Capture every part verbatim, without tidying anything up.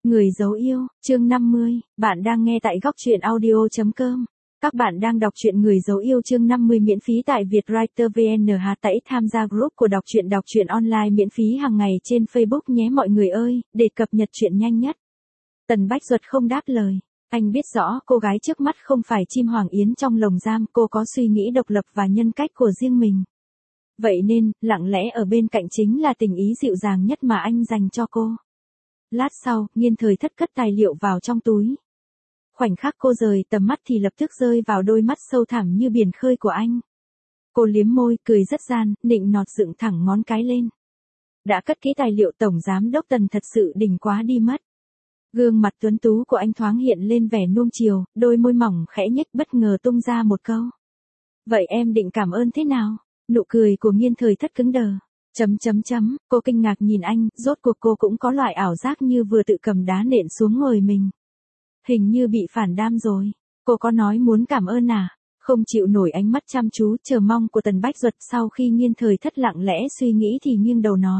Người dấu yêu, chương năm mươi, bạn đang nghe tại góc truyện audio chấm com. Các bạn đang đọc truyện Người dấu yêu chương năm mươi miễn phí tại Vietwriter vê en hát tẩy tham gia group của đọc truyện đọc truyện online miễn phí hàng ngày trên Facebook nhé mọi người ơi, để cập nhật truyện nhanh nhất. Tần Bách Duật không đáp lời. Anh biết rõ cô gái trước mắt không phải chim hoàng yến trong lồng giam, cô có suy nghĩ độc lập và nhân cách của riêng mình. Vậy nên, lặng lẽ ở bên cạnh chính là tình ý dịu dàng nhất mà anh dành cho cô. Lát sau, Nghiên Thời Thất cất tài liệu vào trong túi. Khoảnh khắc cô rời tầm mắt thì lập tức rơi vào đôi mắt sâu thẳm như biển khơi của anh. Cô liếm môi, cười rất gian, nịnh nọt dựng thẳng ngón cái lên. Đã cất kỹ tài liệu Tổng Giám Đốc Tần thật sự đỉnh quá đi mất. Gương mặt tuấn tú của anh thoáng hiện lên vẻ nuông chiều, đôi môi mỏng khẽ nhếch bất ngờ tung ra một câu. Vậy em định cảm ơn thế nào? Nụ cười của Nghiên Thời Thất cứng đờ. Chấm chấm chấm, cô kinh ngạc nhìn anh, rốt cuộc cô cũng có loại ảo giác như vừa tự cầm đá nện xuống người mình. Hình như bị phản đam rồi. Cô có nói muốn cảm ơn à? Không chịu nổi ánh mắt chăm chú chờ mong của Tần Bách Duật sau khi Nghiên Thời Thất lặng lẽ suy nghĩ thì nghiêng đầu nói.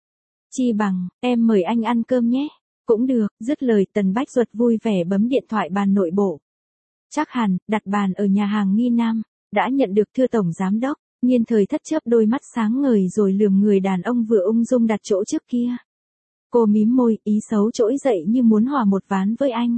Chi bằng, em mời anh ăn cơm nhé. Cũng được, dứt lời Tần Bách Duật vui vẻ bấm điện thoại bàn nội bộ. Chắc hẳn, đặt bàn ở nhà hàng Nghi Nam, đã nhận được thưa Tổng Giám Đốc. Nghiên Thời Thất chớp đôi mắt sáng ngời rồi lườm người đàn ông vừa ung dung đặt chỗ trước kia. Cô mím môi, ý xấu trỗi dậy như muốn hòa một ván với anh.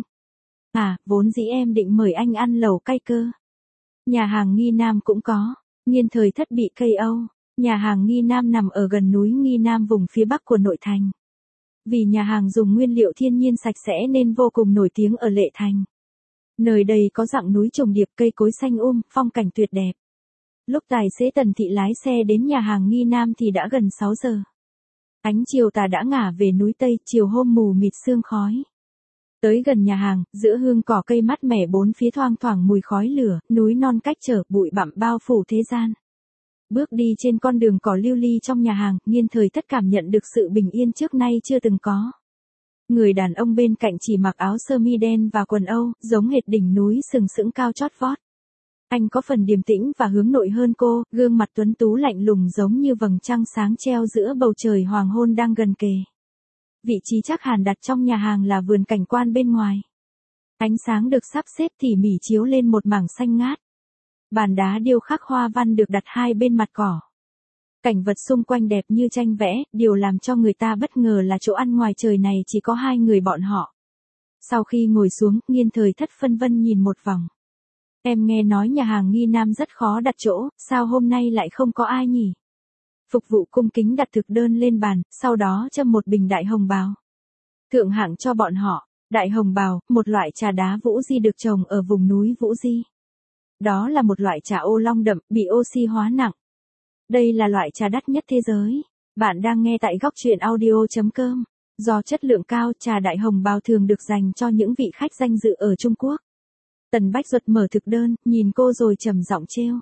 À, vốn dĩ em định mời anh ăn lẩu cay cơ. Nhà hàng Nghi Nam cũng có. Nghiên Thời Thất bị ca o. Nhà hàng Nghi Nam nằm ở gần núi Nghi Nam vùng phía bắc của nội thành. Vì nhà hàng dùng nguyên liệu thiên nhiên sạch sẽ nên vô cùng nổi tiếng ở Lệ Thành. Nơi đây có dặng núi trùng điệp, cây cối xanh um, phong cảnh tuyệt đẹp. Lúc tài xế Tần Thị lái xe đến nhà hàng Nghi Nam thì đã gần sáu giờ. Ánh chiều tà đã ngả về núi Tây, chiều hôm mù mịt sương khói. Tới gần nhà hàng, giữa hương cỏ cây mát mẻ bốn phía thoang thoảng mùi khói lửa, núi non cách trở, bụi bặm bao phủ thế gian. Bước đi trên con đường cỏ lưu ly trong nhà hàng, Nghiên Thời Thất cảm nhận được sự bình yên trước nay chưa từng có. Người đàn ông bên cạnh chỉ mặc áo sơ mi đen và quần Âu, giống hệt đỉnh núi sừng sững cao chót vót. Anh có phần điềm tĩnh và hướng nội hơn cô, gương mặt tuấn tú lạnh lùng giống như vầng trăng sáng treo giữa bầu trời hoàng hôn đang gần kề. Vị trí chắc hẳn đặt trong nhà hàng là vườn cảnh quan bên ngoài. Ánh sáng được sắp xếp tỉ mỉ chiếu lên một mảng xanh ngát. Bàn đá điêu khắc hoa văn được đặt hai bên mặt cỏ. Cảnh vật xung quanh đẹp như tranh vẽ, điều làm cho người ta bất ngờ là chỗ ăn ngoài trời này chỉ có hai người bọn họ. Sau khi ngồi xuống, Nghiên Thời Thất phân vân nhìn một vòng. Em nghe nói nhà hàng Nghi Nam rất khó đặt chỗ, sao hôm nay lại không có ai nhỉ? Phục vụ cung kính đặt thực đơn lên bàn, sau đó châm một bình đại hồng bào. Thượng hạng cho bọn họ, đại hồng bào, một loại trà đá Vũ Di được trồng ở vùng núi Vũ Di. Đó là một loại trà ô long đậm, bị oxy hóa nặng. Đây là loại trà đắt nhất thế giới. Bạn đang nghe tại góc truyện audio chấm com. Do chất lượng cao, trà đại hồng bào thường được dành cho những vị khách danh dự ở Trung Quốc. Tần Bách Duật mở thực đơn, nhìn cô rồi trầm giọng trêu.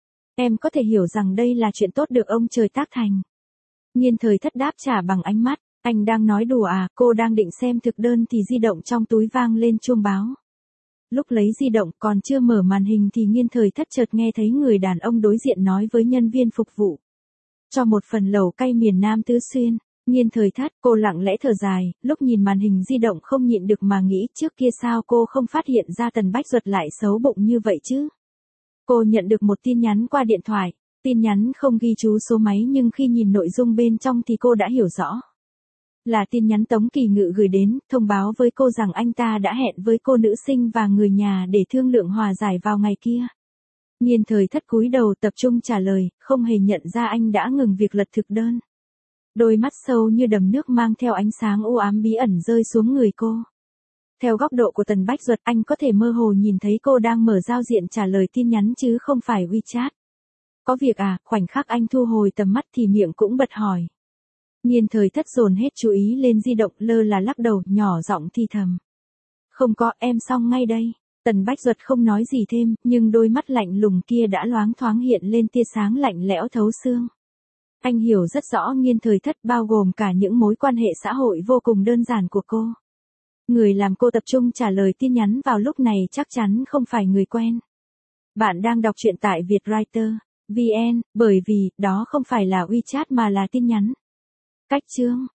Em có thể hiểu rằng đây là chuyện tốt được ông trời tác thành. Nghiên Thời Thất đáp trả bằng ánh mắt. Anh đang nói đùa à? Cô đang định xem thực đơn thì di động trong túi vang lên chuông báo. Lúc lấy di động còn chưa mở màn hình thì Nghiên Thời Thất chợt nghe thấy người đàn ông đối diện nói với nhân viên phục vụ. Cho một phần lẩu cay miền Nam Tứ Xuyên. Nghiên Thời Thất, cô lặng lẽ thở dài, lúc nhìn màn hình di động không nhịn được mà nghĩ trước kia sao cô không phát hiện ra Tần Bách Duật lại xấu bụng như vậy chứ. Cô nhận được một tin nhắn qua điện thoại, tin nhắn không ghi chú số máy nhưng khi nhìn nội dung bên trong thì cô đã hiểu rõ. Là tin nhắn Tống Kỳ Ngự gửi đến, thông báo với cô rằng anh ta đã hẹn với cô nữ sinh và người nhà để thương lượng hòa giải vào ngày kia. Nghiên Thời Thất cúi đầu tập trung trả lời, không hề nhận ra anh đã ngừng việc lật thực đơn. Đôi mắt sâu như đầm nước mang theo ánh sáng u ám bí ẩn rơi xuống người cô. Theo góc độ của Tần Bách Duật, anh có thể mơ hồ nhìn thấy cô đang mở giao diện trả lời tin nhắn chứ không phải WeChat. Có việc à? Khoảnh khắc anh thu hồi tầm mắt thì miệng cũng bật hỏi. Nghiên Thời Thất dồn hết chú ý lên di động, lơ là lắc đầu, nhỏ giọng thì thầm. Không có, em xong ngay đây. Tần Bách Duật không nói gì thêm, nhưng đôi mắt lạnh lùng kia đã loáng thoáng hiện lên tia sáng lạnh lẽo thấu xương. Anh hiểu rất rõ Nghiên Thời Thất bao gồm cả những mối quan hệ xã hội vô cùng đơn giản của cô. Người làm cô tập trung trả lời tin nhắn vào lúc này chắc chắn không phải người quen. Bạn đang đọc truyện tại Vietwriter vê en, bởi vì đó không phải là WeChat mà là tin nhắn. Cách chương